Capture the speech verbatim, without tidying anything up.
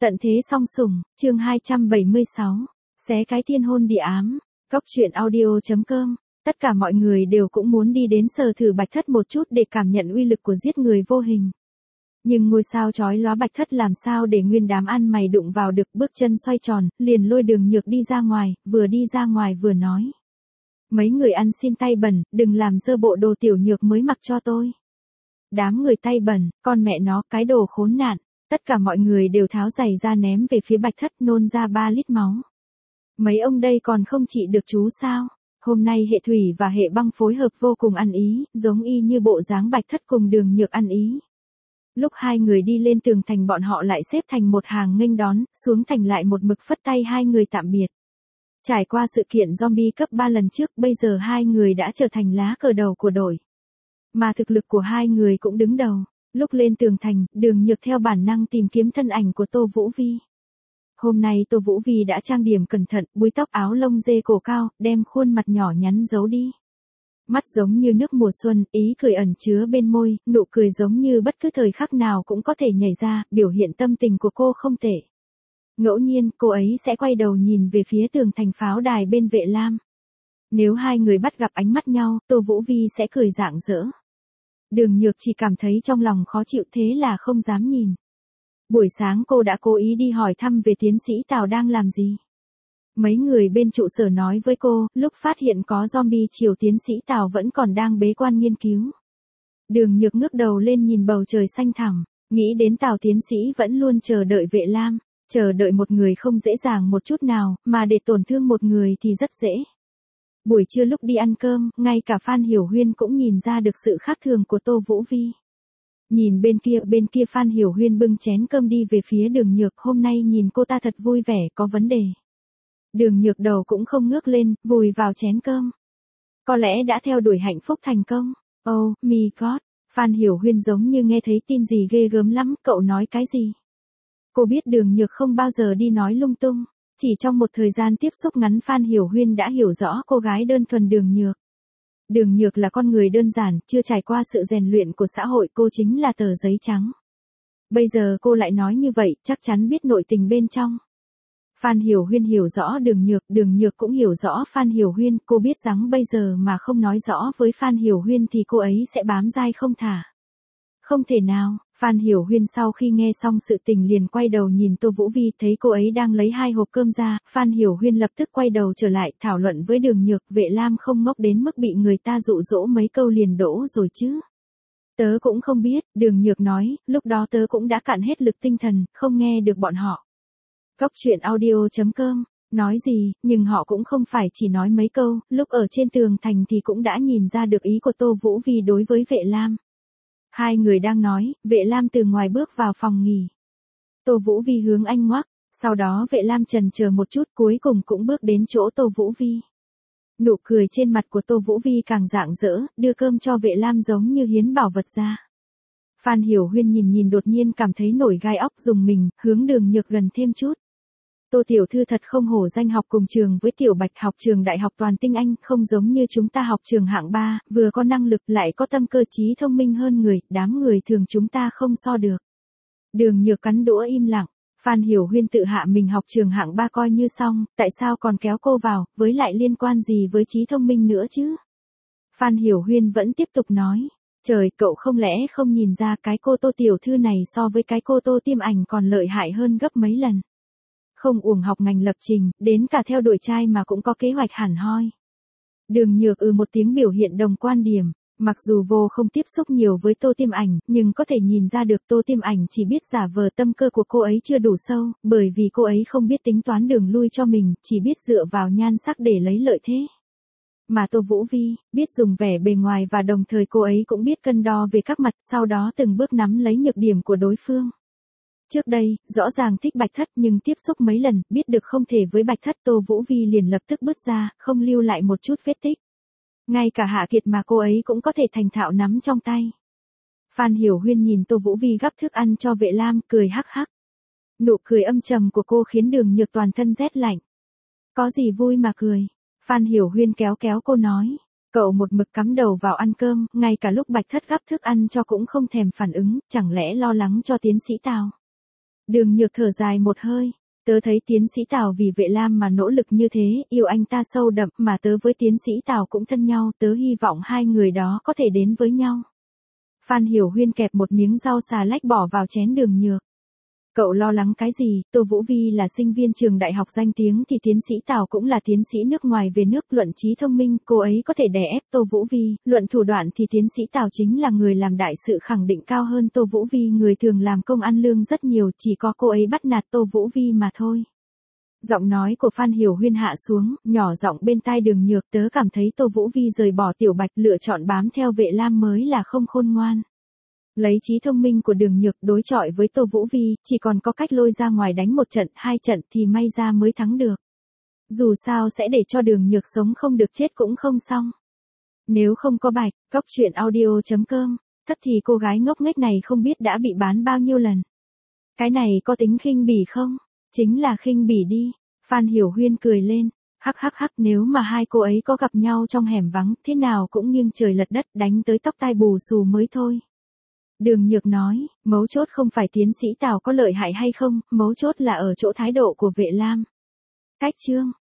Tận thế song sủng, chương hai trăm bảy mươi sáu. Xé cái thiên hôn địa ám. Góc truyện audio chấm com. Tất cả mọi người đều cũng muốn đi đến sờ thử Bạch Thất một chút để cảm nhận uy lực của giết người vô hình. Nhưng ngôi sao chói lóa Bạch Thất làm sao để nguyên đám ăn mày đụng vào được, bước chân xoay tròn, liền lôi Đường Nhược đi ra ngoài, vừa đi ra ngoài vừa nói. Mấy người ăn xin tay bẩn, đừng làm dơ bộ đồ Tiểu Nhược mới mặc cho tôi. Đám người tay bẩn, con mẹ nó, cái đồ khốn nạn. Tất cả mọi người đều tháo giày ra ném về phía Bạch Thất, nôn ra ba lít máu. Mấy ông đây còn không trị được chú sao? Hôm nay hệ thủy và hệ băng phối hợp vô cùng ăn ý, giống y như bộ dáng Bạch Thất cùng Đường Nhược ăn ý. Lúc hai người đi lên tường thành bọn họ lại xếp thành một hàng nghênh đón, xuống thành lại một mực phất tay hai người tạm biệt. Trải qua sự kiện zombie cấp ba lần trước, bây giờ hai người đã trở thành lá cờ đầu của đội. Mà thực lực của hai người cũng đứng đầu. Lúc lên tường thành, Đường Nhược theo bản năng tìm kiếm thân ảnh của Tô Vũ Vi. Hôm nay Tô Vũ Vi đã trang điểm cẩn thận, búi tóc áo lông dê cổ cao, đem khuôn mặt nhỏ nhắn giấu đi. Mắt giống như nước mùa xuân, ý cười ẩn chứa bên môi, nụ cười giống như bất cứ thời khắc nào cũng có thể nhảy ra, biểu hiện tâm tình của cô không tệ. Ngẫu nhiên, cô ấy sẽ quay đầu nhìn về phía tường thành pháo đài bên Vệ Lam. Nếu hai người bắt gặp ánh mắt nhau, Tô Vũ Vi sẽ cười rạng rỡ. Đường Nhược chỉ cảm thấy trong lòng khó chịu, thế là không dám nhìn. Buổi sáng cô đã cố ý đi hỏi thăm về tiến sĩ Tào đang làm gì. Mấy người bên trụ sở nói với cô, lúc phát hiện có zombie chiều tiến sĩ Tào vẫn còn đang bế quan nghiên cứu. Đường Nhược ngước đầu lên nhìn bầu trời xanh thẳm, nghĩ đến Tào tiến sĩ vẫn luôn chờ đợi Vệ Lam, chờ đợi một người không dễ dàng một chút nào, mà để tổn thương một người thì rất dễ. Buổi trưa lúc đi ăn cơm, ngay cả Phan Hiểu Huyên cũng nhìn ra được sự khác thường của Tô Vũ Vi. Nhìn bên kia, bên kia Phan Hiểu Huyên bưng chén cơm đi về phía Đường Nhược, hôm nay nhìn cô ta thật vui vẻ, có vấn đề. Đường Nhược đầu cũng không ngước lên, vùi vào chén cơm. Có lẽ đã theo đuổi hạnh phúc thành công. Oh, my God. Phan Hiểu Huyên giống như nghe thấy tin gì ghê gớm lắm, cậu nói cái gì? Cô biết Đường Nhược không bao giờ đi nói lung tung. Chỉ trong một thời gian tiếp xúc ngắn Phan Hiểu Huyên đã hiểu rõ cô gái đơn thuần Đường Nhược. Đường Nhược là con người đơn giản, chưa trải qua sự rèn luyện của xã hội, cô chính là tờ giấy trắng. Bây giờ cô lại nói như vậy, chắc chắn biết nội tình bên trong. Phan Hiểu Huyên hiểu rõ Đường Nhược, Đường Nhược cũng hiểu rõ Phan Hiểu Huyên, cô biết rằng bây giờ mà không nói rõ với Phan Hiểu Huyên thì cô ấy sẽ bám dai không thả. Không thể nào. Phan Hiểu Huyên sau khi nghe xong sự tình liền quay đầu nhìn Tô Vũ Vi, thấy cô ấy đang lấy hai hộp cơm ra, Phan Hiểu Huyên lập tức quay đầu trở lại, thảo luận với Đường Nhược, Vệ Lam không ngốc đến mức bị người ta dụ dỗ mấy câu liền đổ rồi chứ. Tớ cũng không biết, Đường Nhược nói, lúc đó tớ cũng đã cạn hết lực tinh thần, không nghe được bọn họ. Góc truyện audio chấm com, nói gì, nhưng họ cũng không phải chỉ nói mấy câu, lúc ở trên tường thành thì cũng đã nhìn ra được ý của Tô Vũ Vi đối với Vệ Lam. Hai người đang nói, Vệ Lam từ ngoài bước vào phòng nghỉ. Tô Vũ Vi hướng anh ngoắc, sau đó Vệ Lam chần chờ một chút cuối cùng cũng bước đến chỗ Tô Vũ Vi. Nụ cười trên mặt của Tô Vũ Vi càng rạng rỡ, đưa cơm cho Vệ Lam giống như hiến bảo vật ra. Phan Hiểu Huyên nhìn nhìn đột nhiên cảm thấy nổi gai óc rùng mình, hướng Đường Nhược gần thêm chút. Tô tiểu thư thật không hổ danh học cùng trường với Tiểu Bạch, học trường đại học toàn tinh anh, không giống như chúng ta học trường hạng ba, vừa có năng lực lại có tâm cơ trí thông minh hơn người, đám người thường chúng ta không so được. Đường Nhược cắn đũa im lặng, Phan Hiểu Huyên tự hạ mình học trường hạng ba coi như xong, tại sao còn kéo cô vào, với lại liên quan gì với trí thông minh nữa chứ? Phan Hiểu Huyên vẫn tiếp tục nói, trời, cậu không lẽ không nhìn ra cái cô Tô tiểu thư này so với cái cô Tô Tiêm Ảnh còn lợi hại hơn gấp mấy lần. Không uổng học ngành lập trình, đến cả theo đuổi trai mà cũng có kế hoạch hẳn hoi. Đường Nhược ừ một tiếng biểu hiện đồng quan điểm, mặc dù vô không tiếp xúc nhiều với Tô Tiêm Ảnh, nhưng có thể nhìn ra được Tô Tiêm Ảnh chỉ biết giả vờ tâm cơ của cô ấy chưa đủ sâu, bởi vì cô ấy không biết tính toán đường lui cho mình, chỉ biết dựa vào nhan sắc để lấy lợi thế. Mà Tô Vũ Vi, biết dùng vẻ bề ngoài và đồng thời cô ấy cũng biết cân đo về các mặt, sau đó từng bước nắm lấy nhược điểm của đối phương. Trước đây, rõ ràng thích Bạch Thất nhưng tiếp xúc mấy lần, biết được không thể với Bạch Thất, Tô Vũ Vi liền lập tức bước ra, không lưu lại một chút vết tích. Ngay cả Hạ Kiệt mà cô ấy cũng có thể thành thạo nắm trong tay. Phan Hiểu Huyên nhìn Tô Vũ Vi gắp thức ăn cho Vệ Lam, cười hắc hắc. Nụ cười âm trầm của cô khiến Đường Nhược toàn thân rét lạnh. Có gì vui mà cười? Phan Hiểu Huyên kéo kéo cô nói. Cậu một mực cắm đầu vào ăn cơm, ngay cả lúc Bạch Thất gắp thức ăn cho cũng không thèm phản ứng, chẳng lẽ lo lắng cho tiến sĩ Tào? Đường Nhược thở dài một hơi. Tớ thấy tiến sĩ Tào vì Vệ Lam mà nỗ lực như thế, yêu anh ta sâu đậm, mà tớ với tiến sĩ Tào cũng thân nhau, tớ hy vọng hai người đó có thể đến với nhau. Phan Hiểu Huyên kẹp một miếng rau xà lách bỏ vào chén Đường Nhược. Cậu lo lắng cái gì, Tô Vũ Vi là sinh viên trường đại học danh tiếng thì tiến sĩ Tào cũng là tiến sĩ nước ngoài về nước, luận trí thông minh, cô ấy có thể đè ép Tô Vũ Vi, luận thủ đoạn thì tiến sĩ Tào chính là người làm đại sự khẳng định cao hơn Tô Vũ Vi, người thường làm công ăn lương rất nhiều, chỉ có cô ấy bắt nạt Tô Vũ Vi mà thôi. Giọng nói của Phan Hiểu Huyên hạ xuống, nhỏ giọng bên tai Đường Nhược, tớ cảm thấy Tô Vũ Vi rời bỏ Tiểu Bạch lựa chọn bám theo Vệ Lam mới là không khôn ngoan. Lấy trí thông minh của Đường Nhược đối chọi với Tô Vũ Vi, chỉ còn có cách lôi ra ngoài đánh một trận, hai trận thì may ra mới thắng được. Dù sao sẽ để cho Đường Nhược sống không được chết cũng không xong. Nếu không có Bạch, Góc Chuyện Audio chấm com, thất thì cô gái ngốc nghếch này không biết đã bị bán bao nhiêu lần. Cái này có tính khinh bỉ không? Chính là khinh bỉ đi. Phan Hiểu Huyên cười lên. Hắc hắc hắc, nếu mà hai cô ấy có gặp nhau trong hẻm vắng, thế nào cũng nghiêng trời lật đất, đánh tới tóc tai bù xù mới thôi. Đường Nhược nói, mấu chốt không phải tiến sĩ Tào có lợi hại hay không, mấu chốt là ở chỗ thái độ của Vệ Lam. Cách chương